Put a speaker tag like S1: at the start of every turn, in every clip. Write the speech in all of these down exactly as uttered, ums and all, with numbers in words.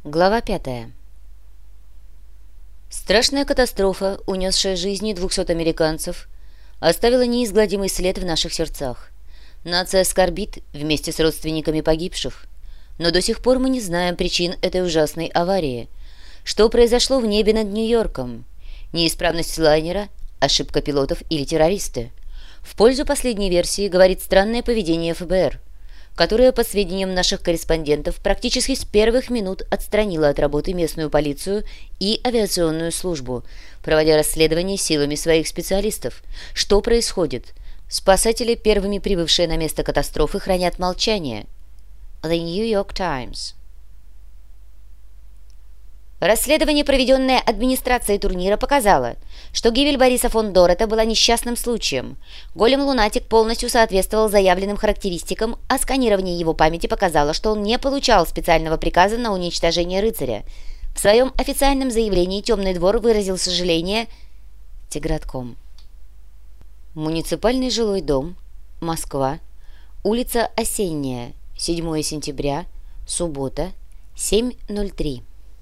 S1: Глава пятая. Страшная катастрофа, унесшая жизни двухсот американцев, оставила неизгладимый след в наших сердцах. Нация скорбит вместе с родственниками погибших, но до сих пор мы не знаем причин этой ужасной аварии. Что произошло в небе над Нью-Йорком? Неисправность лайнера, ошибка пилотов или террористы? В пользу последней версии говорит странное поведение эф бэ эр, которая, по сведениям наших корреспондентов, практически с первых минут отстранила от работы местную полицию и авиационную службу, проводя расследование силами своих специалистов. Что происходит? Спасатели, первыми прибывшие на место катастрофы, хранят молчание. The New York Times. Расследование, проведенное администрацией турнира, показало, что гибель Бориса фон Дорета была несчастным случаем. Голем-лунатик полностью соответствовал заявленным характеристикам, а сканирование его памяти показало, что он не получал специального приказа на уничтожение рыцаря. В своем официальном заявлении Темный двор выразил сожаление тигратком. Муниципальный жилой дом, Москва, улица Осенняя, седьмое сентября, суббота, семь ноль три.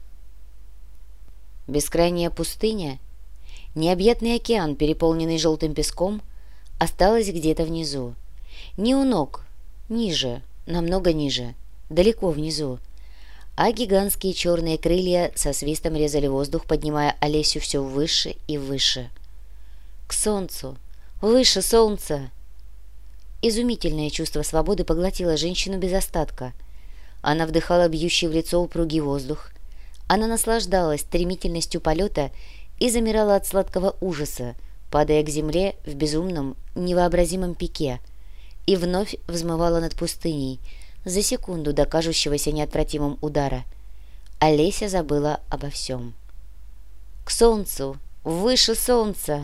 S1: Бескрайняя пустыня, необъятный океан, переполненный желтым песком, осталась где-то внизу. Не у ног, ниже, намного ниже, далеко внизу. А гигантские черные крылья со свистом резали воздух, поднимая Олесю все выше и выше. К солнцу, выше солнца! Изумительное чувство свободы поглотило женщину без остатка. Она вдыхала бьющий в лицо упругий воздух. Она наслаждалась стремительностью полета и замирала от сладкого ужаса, падая к земле в безумном, невообразимом пике, и вновь взмывала над пустыней за секунду до кажущегося неотвратимым удара. Олеся забыла обо всем. К солнцу! Выше солнца!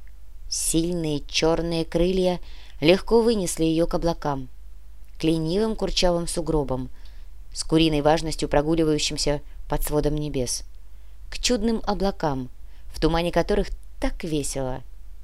S1: Сильные черные крылья легко вынесли ее к облакам, к ленивым курчавым сугробам, с куриной важностью прогуливающимся под сводом небес, к чудным облакам, в тумане которых так весело.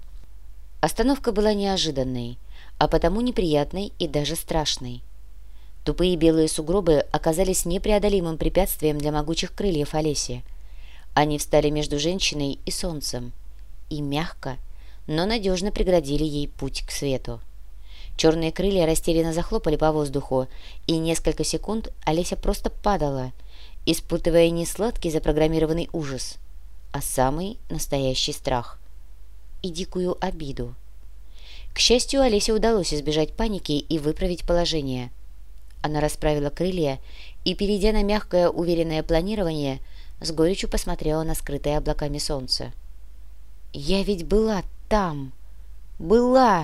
S1: Остановка была неожиданной, а потому неприятной и даже страшной. Тупые белые сугробы оказались непреодолимым препятствием для могучих крыльев Олеси. Они встали между женщиной и солнцем и мягко, но надежно преградили ей путь к свету. Черные крылья растерянно захлопали по воздуху, и несколько секунд Олеся просто падала, испытывая не сладкий запрограммированный ужас, а самый настоящий страх и дикую обиду. К счастью, Олесе удалось избежать паники и выправить положение. Она расправила крылья и, перейдя на мягкое, уверенное планирование, с горечью посмотрела на скрытое облаками солнце. «Я ведь была там! Была!»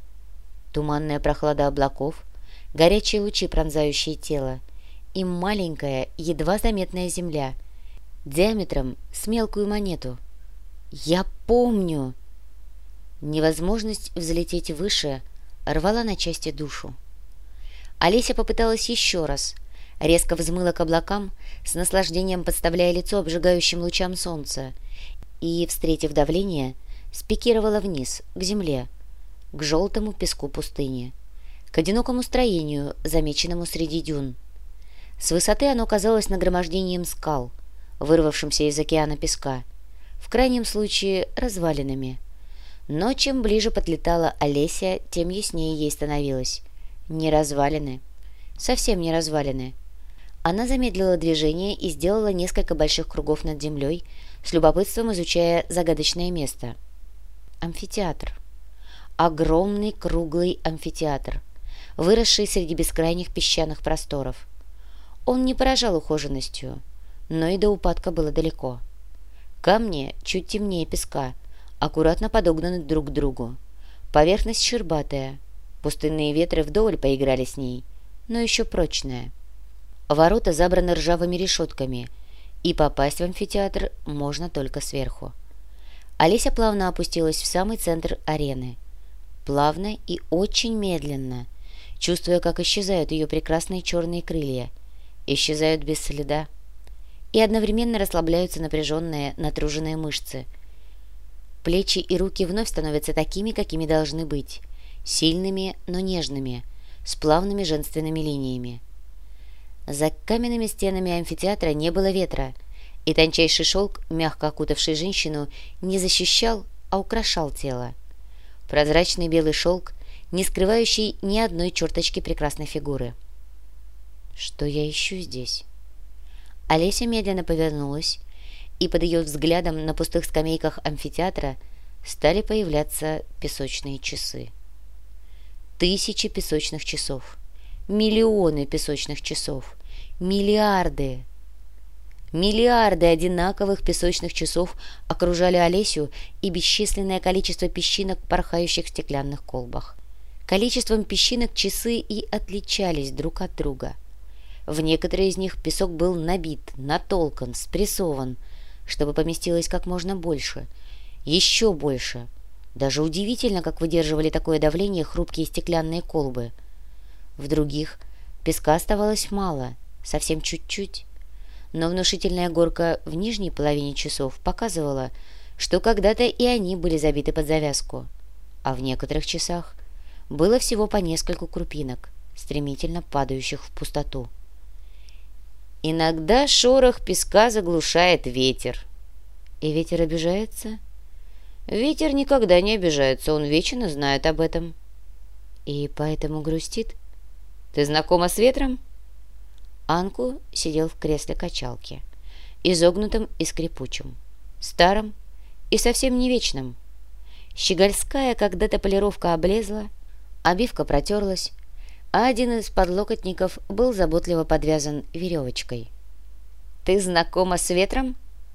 S1: Туманная прохлада облаков, горячие лучи, пронзающие тело, и маленькая, едва заметная земля, диаметром с мелкую монету. «Я помню!» Невозможность взлететь выше рвала на части душу. Олеся попыталась еще раз, резко взмыла к облакам, с наслаждением подставляя лицо обжигающим лучам солнца, и, встретив давление, спикировала вниз, к земле, к желтому песку пустыни, к одинокому строению, замеченному среди дюн. С высоты оно казалось нагромождением скал, вырвавшимся из океана песка, в крайнем случае развалинами. Но чем ближе подлетала Олеся, тем яснее ей становилось. Не развалины. Совсем не развалины. Она замедлила движение и сделала несколько больших кругов над землей, с любопытством изучая загадочное место. Амфитеатр. Огромный круглый амфитеатр, выросший среди бескрайних песчаных просторов. Он не поражал ухоженностью, но и до упадка было далеко. Камни чуть темнее песка, аккуратно подогнаны друг к другу. Поверхность щербатая, пустынные ветры вдоволь поиграли с ней, но еще прочная. Ворота забраны ржавыми решетками, и попасть в амфитеатр можно только сверху. Олеся плавно опустилась в самый центр арены. Плавно и очень медленно, чувствуя, как исчезают ее прекрасные черные крылья, исчезают без следа, и одновременно расслабляются напряженные, натруженные мышцы. Плечи и руки вновь становятся такими, какими должны быть, сильными, но нежными, с плавными женственными линиями. За каменными стенами амфитеатра не было ветра, и тончайший шелк, мягко окутавший женщину, не защищал, а украшал тело. Прозрачный белый шелк, не скрывающий ни одной черточки прекрасной фигуры. Что я ищу здесь? Олеся медленно повернулась, и под ее взглядом на пустых скамейках амфитеатра стали появляться песочные часы. Тысячи песочных часов, миллионы песочных часов, миллиарды. Миллиарды одинаковых песочных часов окружали Олесю и бесчисленное количество песчинок, порхающих в стеклянных колбах. Количеством песчинок часы и отличались друг от друга. В некоторые из них песок был набит, натолкан, спрессован, чтобы поместилось как можно больше, еще больше. Даже удивительно, как выдерживали такое давление хрупкие стеклянные колбы. В других песка оставалось мало, совсем чуть-чуть. Но внушительная горка в нижней половине часов показывала, что когда-то и они были забиты под завязку, а в некоторых часах было всего по нескольку крупинок, стремительно падающих в пустоту. Иногда шорох песка заглушает ветер. И ветер обижается? Ветер никогда не обижается, он вечно знает об этом. И поэтому грустит? Ты знакома с ветром? Анку сидел в кресле качалки, изогнутом и скрипучем, старом и совсем не вечном. Щегольская когда-то полировка облезла, обивка протерлась, а один из подлокотников был заботливо подвязан веревочкой. «Ты знакома с ветром?»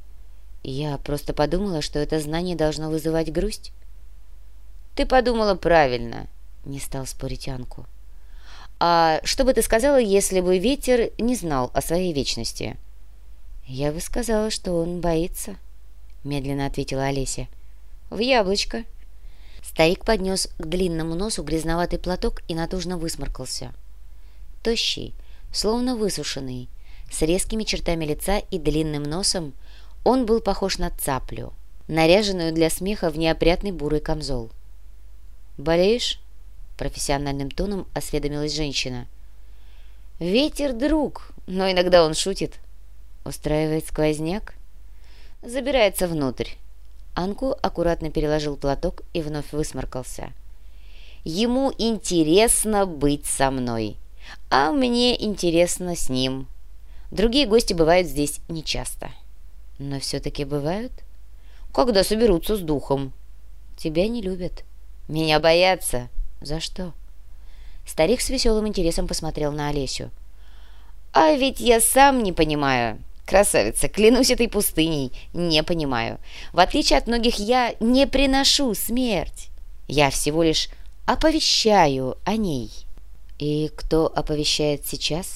S1: Я просто подумала, что это знание должно вызывать грусть. «Ты подумала правильно», — не стал спорить Анку. «А что бы ты сказала, если бы ветер не знал о своей вечности?» «Я бы сказала, что он боится», — медленно ответила Олеся. «В яблочко». Старик поднес к длинному носу грязноватый платок и натужно высморкался. Тощий, словно высушенный, с резкими чертами лица и длинным носом, он был похож на цаплю, наряженную для смеха в неопрятный бурый камзол. «Болеешь?» — профессиональным тоном осведомилась женщина. «Ветер, друг, но иногда он шутит. Устраивает сквозняк. Забирается внутрь». Анку аккуратно переложил платок и вновь высморкался. «Ему интересно быть со мной, а мне интересно с ним. Другие гости бывают здесь нечасто». «Но все-таки бывают?» «Когда соберутся с духом». «Тебя не любят». «Меня боятся». «За что?» Старик с веселым интересом посмотрел на Олесю. «А ведь я сам не понимаю. Красавица, клянусь этой пустыней, не понимаю. В отличие от многих, я не приношу смерть. Я всего лишь оповещаю о ней». «И кто оповещает сейчас?»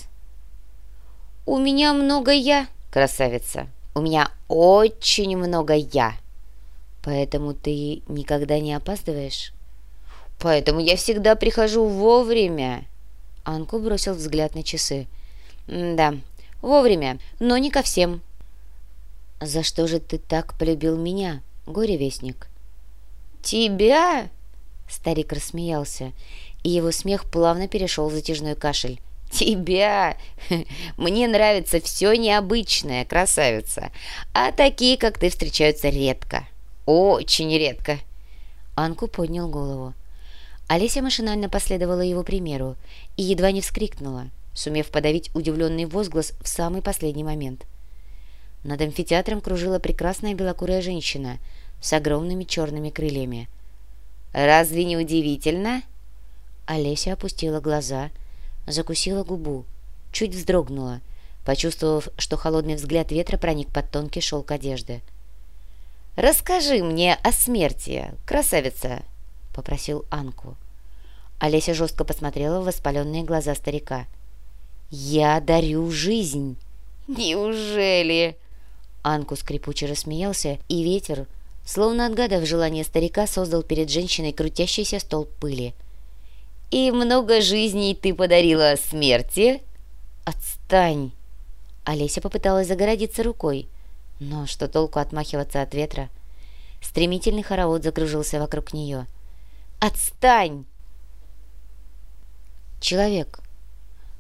S1: «У меня много «я», красавица. У меня очень много «я». «Поэтому ты никогда не опаздываешь?» «Поэтому я всегда прихожу вовремя». Анку бросил взгляд на часы. «Да, вовремя, но не ко всем». «За что же ты так полюбил меня, горе-вестник?» «Тебя?» Старик рассмеялся, и его смех плавно перешел в затяжной кашель. «Тебя! Мне нравится все необычное, красавица, а такие, как ты, встречаются редко, очень редко». Анку поднял голову. Олеся машинально последовала его примеру и едва не вскрикнула, сумев подавить удивленный возглас в самый последний момент. Над амфитеатром кружила прекрасная белокурая женщина с огромными черными крыльями. «Разве не удивительно?» Олеся опустила глаза, закусила губу, чуть вздрогнула, почувствовав, что холодный взгляд ветра проник под тонкий шелк одежды. «Расскажи мне о смерти, красавица!» — попросил Анку. Олеся жестко посмотрела в воспаленные глаза старика. «Я дарю жизнь!» «Неужели?» Анку скрипуче рассмеялся, и ветер, словно отгадав желание старика, создал перед женщиной крутящийся столб пыли. «И много жизней ты подарила смерти?» «Отстань!» Олеся попыталась загородиться рукой, но что толку отмахиваться от ветра? Стремительный хоровод закружился вокруг нее. «Отстань!» Человек,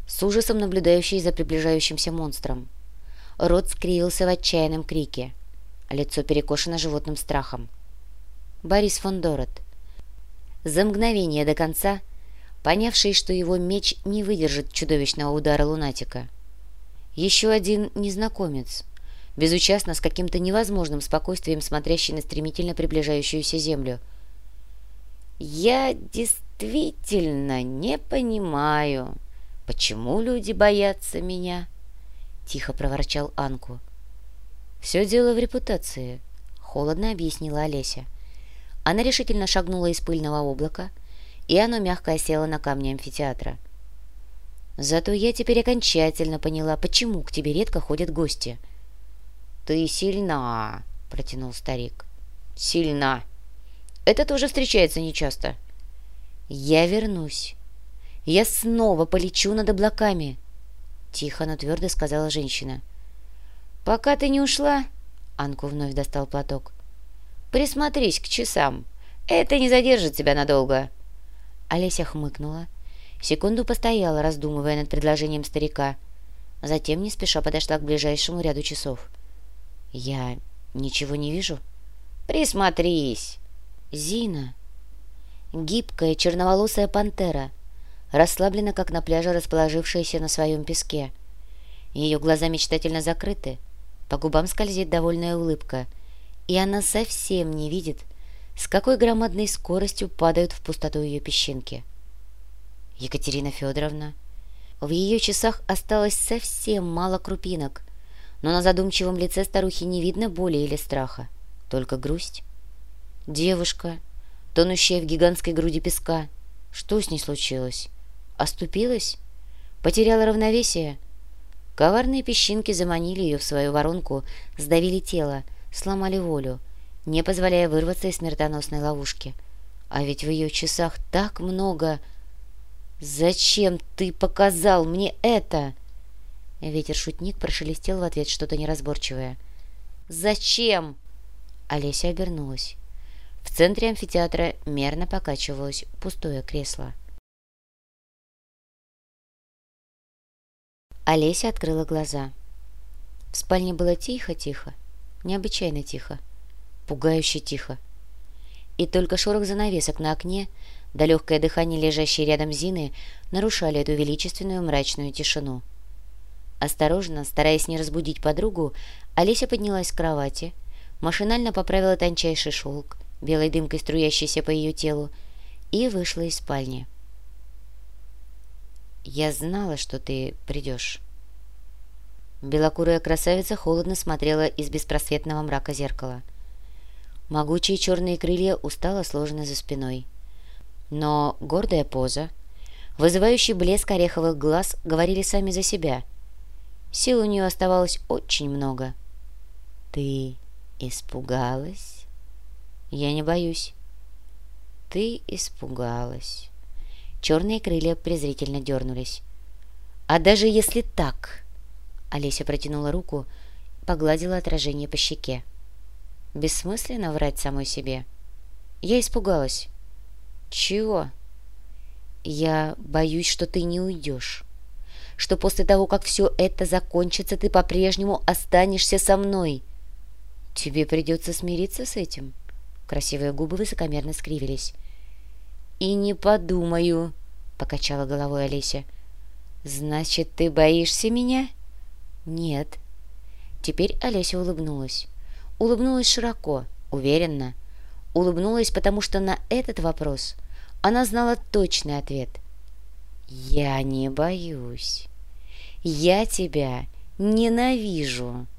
S1: с ужасом наблюдающей за приближающимся монстром. Рот скривился в отчаянном крике, лицо перекошено животным страхом. Борис фон Дорет, за мгновение до конца понявший, что его меч не выдержит чудовищного удара лунатика. Еще один незнакомец, безучастно, с каким-то невозможным спокойствием смотрящий на стремительно приближающуюся землю. «Я действительно не понимаю, почему люди боятся меня?» — тихо проворчал Анку. «Все дело в репутации», — холодно объяснила Олеся. Она решительно шагнула из пыльного облака, и оно мягко осело на камне амфитеатра. «Зато я теперь окончательно поняла, почему к тебе редко ходят гости». «Ты сильна», — протянул старик. «Сильна. Это тоже встречается нечасто». «Я вернусь. Я снова полечу над облаками», — тихо, но твердо сказала женщина. «Пока ты не ушла», — Анку вновь достал платок, — «присмотрись к часам. Это не задержит тебя надолго». Олеся хмыкнула, секунду постояла, раздумывая над предложением старика, затем не спеша подошла к ближайшему ряду часов. «Я ничего не вижу». «Присмотрись». Зина, гибкая черноволосая пантера, расслаблена, как на пляже, расположившаяся на своем песке. Ее глаза мечтательно закрыты, по губам скользит довольная улыбка, и она совсем не видит, с какой громадной скоростью падают в пустоту ее песчинки. Екатерина Федоровна. В ее часах осталось совсем мало крупинок, но на задумчивом лице старухи не видно боли или страха, только грусть. Девушка, тонущая в гигантской груди песка. Что с ней случилось? Оступилась? Потеряла равновесие? Коварные песчинки заманили ее в свою воронку, сдавили тело, сломали волю, не позволяя вырваться из смертоносной ловушки. А ведь в ее часах так много... «Зачем ты показал мне это?» Ветер-шутник прошелестел в ответ что-то неразборчивое. «Зачем?» Олеся обернулась. В центре амфитеатра мерно покачивалось пустое кресло. Олеся открыла глаза. В спальне было тихо-тихо, необычайно тихо, пугающе тихо. И только шорох занавесок на окне да легкое дыхание лежащей рядом Зины нарушали эту величественную мрачную тишину. Осторожно, стараясь не разбудить подругу, Олеся поднялась с кровати, машинально поправила тончайший шелк, белой дымкой струящийся по ее телу, и вышла из спальни. «Я знала, что ты придешь». Белокурая красавица холодно смотрела из беспросветного мрака зеркала. Могучие черные крылья устало сложены за спиной. Но гордая поза, вызывающий блеск ореховых глаз говорили сами за себя. Сил у нее оставалось очень много. «Ты испугалась?» «Я не боюсь». «Ты испугалась». Черные крылья презрительно дернулись. «А даже если так...» Олеся протянула руку, погладила отражение по щеке. «Бессмысленно врать самой себе. Я испугалась». «Чего?» «Я боюсь, что ты не уйдешь. Что после того, как все это закончится, ты по-прежнему останешься со мной. Тебе придется смириться с этим». Красивые губы высокомерно скривились. «И не подумаю», — покачала головой Олеся. «Значит, ты боишься меня?» «Нет». Теперь Олеся улыбнулась. Улыбнулась широко, уверенно. Улыбнулась, потому что на этот вопрос она знала точный ответ. «Я не боюсь. Я тебя ненавижу».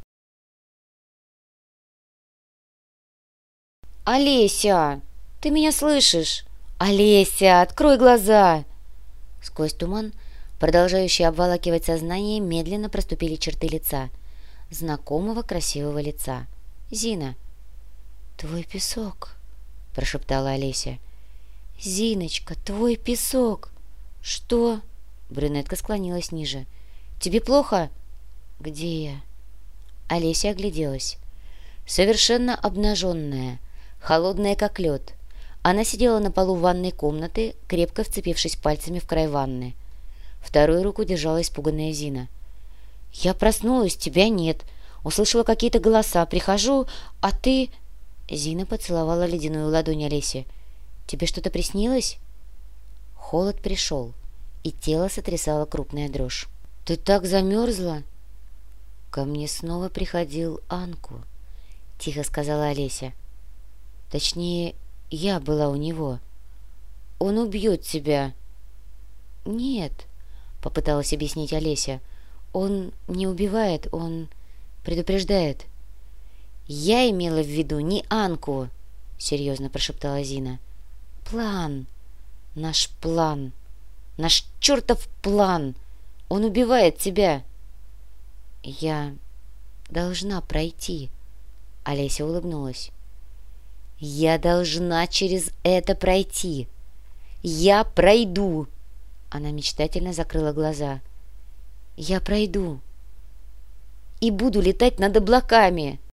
S1: «Олеся, ты меня слышишь? Олеся, открой глаза!» Сквозь туман, продолжающий обволакивать сознание, медленно проступили черты лица. Знакомого красивого лица. Зина. «Твой песок», — прошептала Олеся. «Зиночка, твой песок!» «Что?» — брюнетка склонилась ниже. «Тебе плохо?» «Где я?» Олеся огляделась. Совершенно обнаженная, холодная как лед. Она сидела на полу ванной комнаты, крепко вцепившись пальцами в край ванны. Вторую руку держала испуганная Зина. «Я проснулась, тебя нет. Услышала какие-то голоса. Прихожу, а ты...» Зина поцеловала ледяную ладонь Олеси. «Тебе что-то приснилось?» Холод пришел, и тело сотрясало крупная дрожь. «Ты так замерзла?» «Ко мне снова приходил Анку», — тихо сказала Олеся. «Точнее, я была у него. Он убьет тебя». «Нет», — попыталась объяснить Олеся. «Он не убивает, он предупреждает». «Я имела в виду не Анку», — серьезно прошептала Зина. «План. Наш план. Наш чертов план. Он убивает тебя». «Я должна пройти», — Олеся улыбнулась. «Я должна через это пройти. Я пройду». Она мечтательно закрыла глаза. «Я пройду и буду летать над облаками».